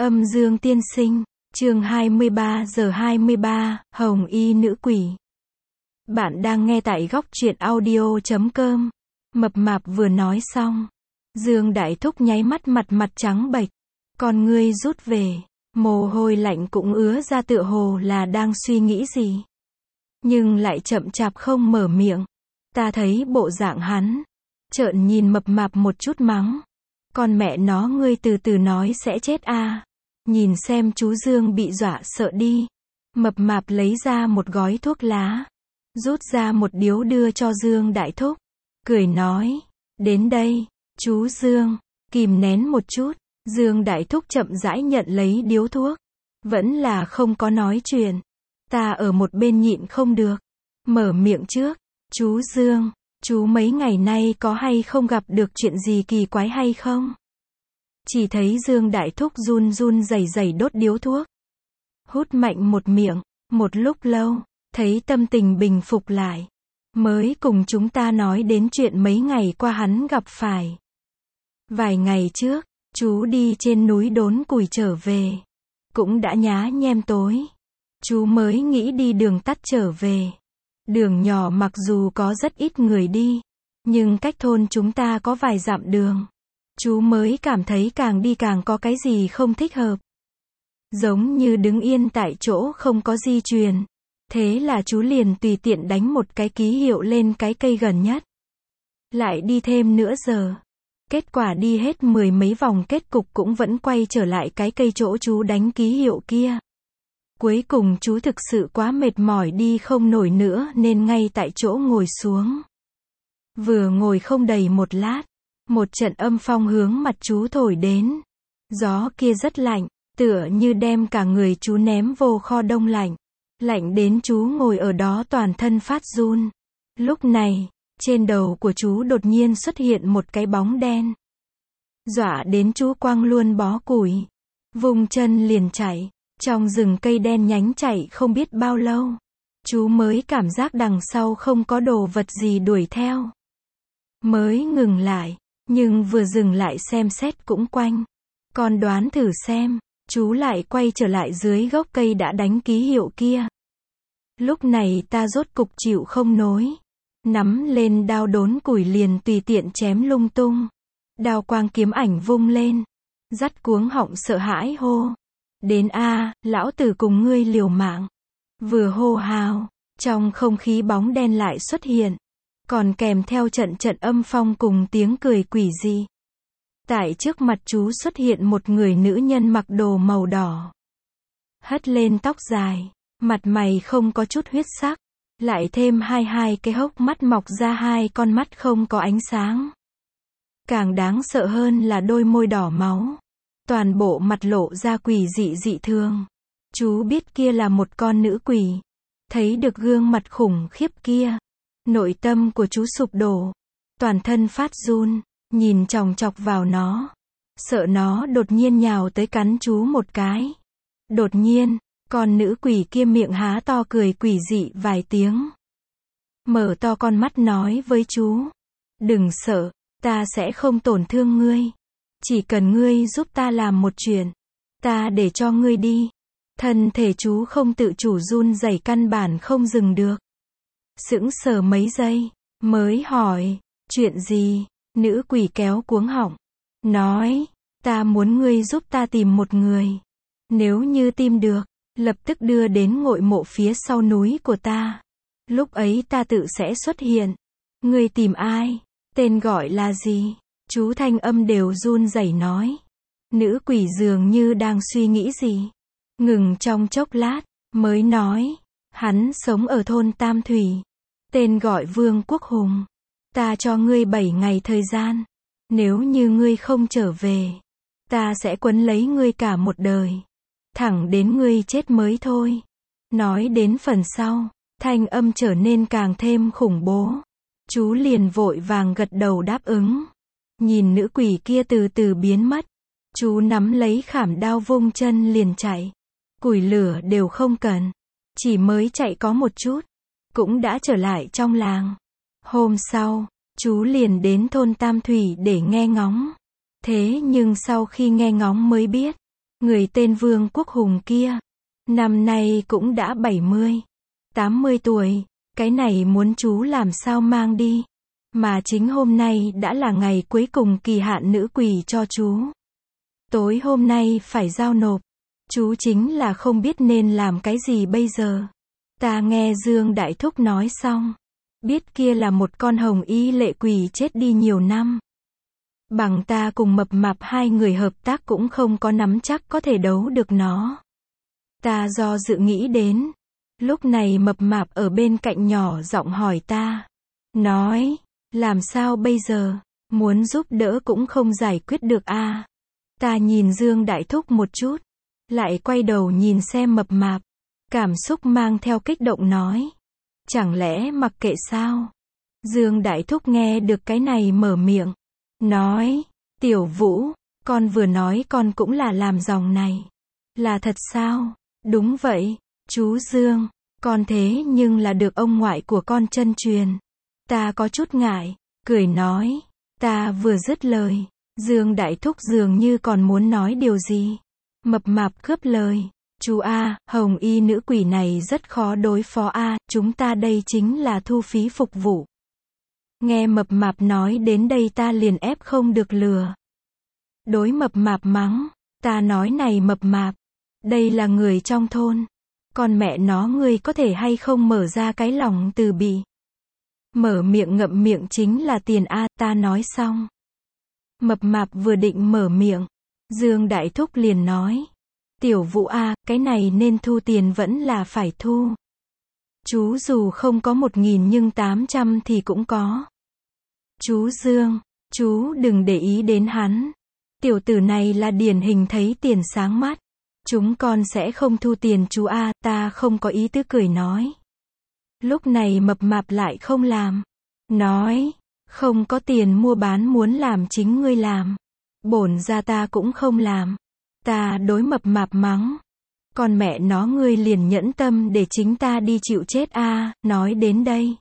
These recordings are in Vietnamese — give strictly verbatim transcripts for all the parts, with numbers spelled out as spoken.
Âm dương tiên sinh, chương hai mươi ba giờ hai mươi ba, Hồng y nữ quỷ. Bạn đang nghe tại góc truyện audio chấm com. Mập mạp vừa nói xong. Dương Đại Thúc nháy mắt, mặt mặt trắng bệch. Con ngươi rút về. Mồ hôi lạnh cũng ứa ra, tựa hồ là đang suy nghĩ gì. Nhưng lại chậm chạp không mở miệng. Ta thấy bộ dạng hắn. Trợn nhìn mập mạp một chút mắng. Con mẹ nó, ngươi từ từ nói sẽ chết à. Nhìn xem chú Dương bị dọa sợ đi. Mập mạp lấy ra một gói thuốc lá. Rút ra một điếu đưa cho Dương Đại Thúc. Cười nói. Đến đây, chú Dương. Kìm nén một chút. Dương Đại Thúc chậm rãi nhận lấy điếu thuốc. Vẫn là không có nói chuyện. Ta ở một bên nhịn không được. Mở miệng trước. Chú Dương, chú mấy ngày nay có hay không gặp được chuyện gì kỳ quái hay không? Chỉ thấy Dương Đại Thúc run run rẩy rẩy đốt điếu thuốc. Hút mạnh một miệng, một lúc lâu, thấy tâm tình bình phục lại. Mới cùng chúng ta nói đến chuyện mấy ngày qua hắn gặp phải. Vài ngày trước, chú đi trên núi đốn củi trở về. Cũng đã nhá nhem tối. Chú mới nghĩ đi đường tắt trở về. Đường nhỏ mặc dù có rất ít người đi, nhưng cách thôn chúng ta có vài dặm đường. Chú mới cảm thấy càng đi càng có cái gì không thích hợp. Giống như đứng yên tại chỗ không có di chuyển. Thế là chú liền tùy tiện đánh một cái ký hiệu lên cái cây gần nhất. Lại đi thêm nửa giờ. Kết quả đi hết mười mấy vòng, kết cục cũng vẫn quay trở lại cái cây chỗ chú đánh ký hiệu kia. Cuối cùng chú thực sự quá mệt mỏi đi không nổi nữa nên ngay tại chỗ ngồi xuống. Vừa ngồi không đầy một lát, một trận âm phong hướng mặt chú thổi đến. Gió kia rất lạnh, tựa như đem cả người chú ném vô kho đông lạnh. Lạnh đến chú ngồi ở đó toàn thân phát run. Lúc này, trên đầu của chú đột nhiên xuất hiện một cái bóng đen. Dọa đến chú quăng luôn bó củi. Vùng chân liền chạy. Trong rừng cây đen nhánh chạy không biết bao lâu. Chú mới cảm giác đằng sau không có đồ vật gì đuổi theo. Mới ngừng lại. Nhưng vừa dừng lại xem xét cũng quanh. Còn đoán thử xem. Chú lại quay trở lại dưới gốc cây đã đánh ký hiệu kia. Lúc này ta rốt cục chịu không nổi. Nắm lên đao đốn củi liền tùy tiện chém lung tung. Đao quang kiếm ảnh vung lên. Dắt cuống họng sợ hãi hô. Đến a, lão tử cùng ngươi liều mạng. Vừa hô hào, trong không khí bóng đen lại xuất hiện. Còn kèm theo trận trận âm phong cùng tiếng cười quỷ dị. Tại trước mặt chú xuất hiện một người nữ nhân mặc đồ màu đỏ. Hất lên tóc dài, mặt mày không có chút huyết sắc. Lại thêm hai hai cái hốc mắt mọc ra hai con mắt không có ánh sáng. Càng đáng sợ hơn là đôi môi đỏ máu. Toàn bộ mặt lộ ra quỷ dị dị thường. Chú biết kia là một con nữ quỷ. Thấy được gương mặt khủng khiếp kia. Nội tâm của chú sụp đổ. Toàn thân phát run. Nhìn chòng chọc vào nó. Sợ nó đột nhiên nhào tới cắn chú một cái. Đột nhiên, con nữ quỷ kia miệng há to cười quỷ dị vài tiếng. Mở to con mắt nói với chú. Đừng sợ, ta sẽ không tổn thương ngươi. Chỉ cần ngươi giúp ta làm một chuyện. Ta để cho ngươi đi. Thân thể chú không tự chủ run rẩy, căn bản không dừng được. Sững sờ mấy giây. Mới hỏi. Chuyện gì? Nữ quỷ kéo cuống họng. Nói. Ta muốn ngươi giúp ta tìm một người. Nếu như tìm được. Lập tức đưa đến ngôi mộ phía sau núi của ta. Lúc ấy ta tự sẽ xuất hiện. Ngươi tìm ai? Tên gọi là gì? Chú thanh âm đều run rẩy nói. Nữ quỷ dường như đang suy nghĩ gì. Ngừng trong chốc lát, mới nói. Hắn sống ở thôn Tam Thủy. Tên gọi Vương Quốc Hùng. Ta cho ngươi bảy ngày thời gian. Nếu như ngươi không trở về, ta sẽ quấn lấy ngươi cả một đời. Thẳng đến ngươi chết mới thôi. Nói đến phần sau, thanh âm trở nên càng thêm khủng bố. Chú liền vội vàng gật đầu đáp ứng. Nhìn nữ quỷ kia từ từ biến mất. Chú nắm lấy khảm đao vung chân liền chạy. Củi lửa đều không cần. Chỉ mới chạy có một chút. Cũng đã trở lại trong làng. Hôm sau, chú liền đến thôn Tam Thủy để nghe ngóng. Thế nhưng sau khi nghe ngóng mới biết. Người tên Vương Quốc Hùng kia, năm nay cũng đã bảy mươi, tám mươi tuổi, cái này muốn chú làm sao mang đi. Mà chính hôm nay đã là ngày cuối cùng kỳ hạn nữ quỷ cho chú. Tối hôm nay phải giao nộp. Chú chính là không biết nên làm cái gì bây giờ. Ta nghe Dương Đại Thúc nói xong. Biết kia là một con hồng y lệ quỷ chết đi nhiều năm. Bằng ta cùng Mập Mạp hai người hợp tác cũng không có nắm chắc có thể đấu được nó. Ta do dự nghĩ đến. Lúc này Mập Mạp ở bên cạnh nhỏ giọng hỏi ta. Nói, làm sao bây giờ, muốn giúp đỡ cũng không giải quyết được a. À. Ta nhìn Dương Đại Thúc một chút, lại quay đầu nhìn xem Mập Mạp, cảm xúc mang theo kích động nói. Chẳng lẽ mặc kệ sao? Dương Đại Thúc nghe được cái này mở miệng, nói, Tiểu Vũ, con vừa nói con cũng là làm dòng này. Là thật sao? Đúng vậy, chú Dương, con thế nhưng là được ông ngoại của con chân truyền. Ta có chút ngại, cười nói, ta vừa dứt lời, Dương Đại Thúc dường như còn muốn nói điều gì. Mập Mạp cướp lời, chú a, hồng y nữ quỷ này rất khó đối phó a, chúng ta đây chính là thu phí phục vụ. Nghe Mập Mạp nói đến đây ta liền ép không được lừa. Đối Mập Mạp mắng, ta nói này Mập Mạp, đây là người trong thôn, con mẹ nó ngươi có thể hay không mở ra cái lòng từ bi. Mở miệng ngậm miệng chính là tiền a, ta nói xong. Mập Mạp vừa định mở miệng, Dương Đại Thúc liền nói, Tiểu Vũ a, cái này nên thu tiền vẫn là phải thu. Chú dù không có một nghìn nhưng tám trăm thì cũng có. Chú Dương, chú đừng để ý đến hắn. Tiểu tử này là điển hình thấy tiền sáng mắt. Chúng con sẽ không thu tiền chú a, ta không có ý tứ cười nói. Lúc này Mập Mạp lại không làm. Nói, không có tiền mua bán muốn làm chính ngươi làm. Bổn ra ta cũng không làm. Ta đối Mập Mạp mắng. Con mẹ nó ngươi liền nhẫn tâm để chính ta đi chịu chết a. À, nói đến đây.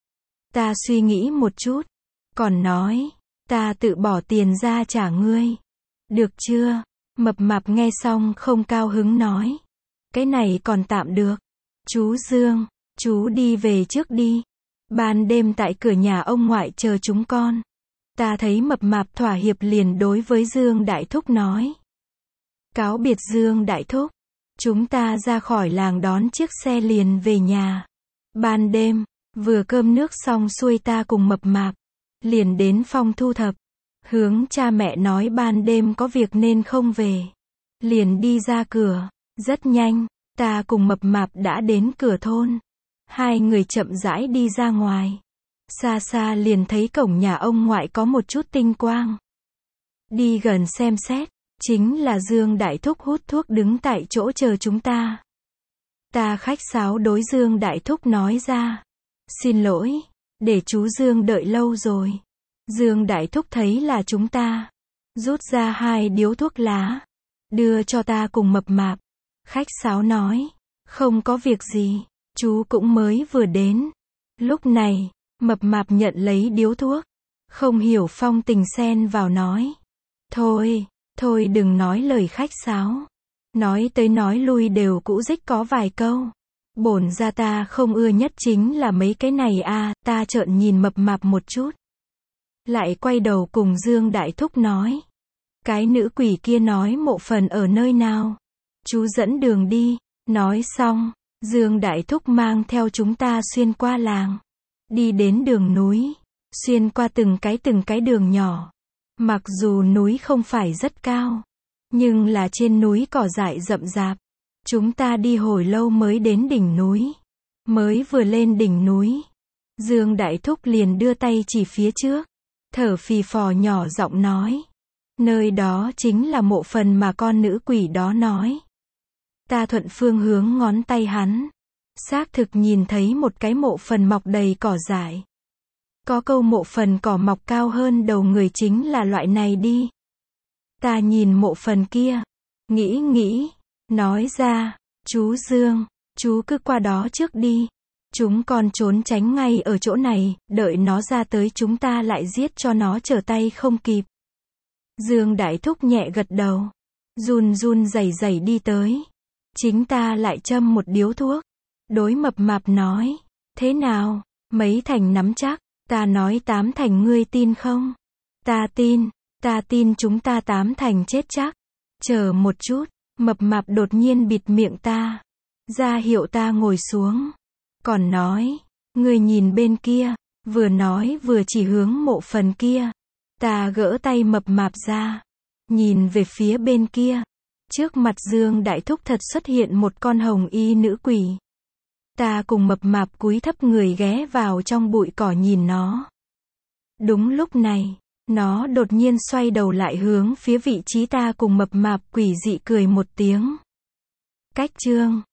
Ta suy nghĩ một chút. Còn nói, ta tự bỏ tiền ra trả ngươi. Được chưa? Mập Mạp nghe xong không cao hứng nói. Cái này còn tạm được. Chú Dương, chú đi về trước đi. Ban đêm tại cửa nhà ông ngoại chờ chúng con. Ta thấy Mập Mạp thỏa hiệp liền đối với Dương Đại Thúc nói. Cáo biệt Dương Đại Thúc. Chúng ta ra khỏi làng đón chiếc xe liền về nhà. Ban đêm, vừa cơm nước xong xuôi ta cùng Mập Mạp liền đến phòng thu thập. Hướng cha mẹ nói ban đêm có việc nên không về. Liền đi ra cửa. Rất nhanh, ta cùng Mập Mạp đã đến cửa thôn. Hai người chậm rãi đi ra ngoài. Xa xa liền thấy cổng nhà ông ngoại có một chút tinh quang. Đi gần xem xét, chính là Dương Đại Thúc hút thuốc đứng tại chỗ chờ chúng ta. Ta khách sáo đối Dương Đại Thúc nói ra. Xin lỗi, để chú Dương đợi lâu rồi. Dương Đại Thúc thấy là chúng ta. Rút ra hai điếu thuốc lá. Đưa cho ta cùng Mập Mạp. Khách sáo nói. Không có việc gì. Chú cũng mới vừa đến. Lúc này, Mập Mạp nhận lấy điếu thuốc. Không hiểu phong tình xen vào nói. Thôi, thôi đừng nói lời khách sáo. Nói tới nói lui đều cũ dích có vài câu. Bổn ra ta không ưa nhất chính là mấy cái này a. À, ta trợn nhìn Mập Mạp một chút. Lại quay đầu cùng Dương Đại Thúc nói. Cái nữ quỷ kia nói mộ phần ở nơi nào. Chú dẫn đường đi. Nói xong, Dương Đại Thúc mang theo chúng ta xuyên qua làng. Đi đến đường núi. Xuyên qua từng cái từng cái đường nhỏ. Mặc dù núi không phải rất cao. Nhưng là trên núi cỏ dại rậm rạp. Chúng ta đi hồi lâu mới đến đỉnh núi. Mới vừa lên đỉnh núi. Dương Đại Thúc liền đưa tay chỉ phía trước. Thở phì phò nhỏ giọng nói. Nơi đó chính là mộ phần mà con nữ quỷ đó nói. Ta thuận phương hướng ngón tay hắn. Xác thực nhìn thấy một cái mộ phần mọc đầy cỏ dại. Có câu mộ phần cỏ mọc cao hơn đầu người chính là loại này đi. Ta nhìn mộ phần kia. Nghĩ nghĩ. Nói ra. Chú Dương. Chú cứ qua đó trước đi. Chúng con trốn tránh ngay ở chỗ này. Đợi nó ra tới chúng ta lại giết cho nó trở tay không kịp. Dương Đại Thúc nhẹ gật đầu. Run run rẩy rẩy đi tới. Chính ta lại châm một điếu thuốc. Đối mập mạp nói, thế nào, mấy thành nắm chắc, ta nói tám thành ngươi tin không? Ta tin, ta tin chúng ta tám thành chết chắc. Chờ một chút, mập mạp đột nhiên bịt miệng ta, ra hiệu ta ngồi xuống. Còn nói, ngươi nhìn bên kia, vừa nói vừa chỉ hướng mộ phần kia. Ta gỡ tay mập mạp ra, nhìn về phía bên kia. Trước mặt Dương Đại Thúc thật xuất hiện một con hồng y nữ quỷ. Ta cùng mập mạp cúi thấp người ghé vào trong bụi cỏ nhìn nó. Đúng lúc này, nó đột nhiên xoay đầu lại hướng phía vị trí ta cùng mập mạp quỷ dị cười một tiếng. Cách chương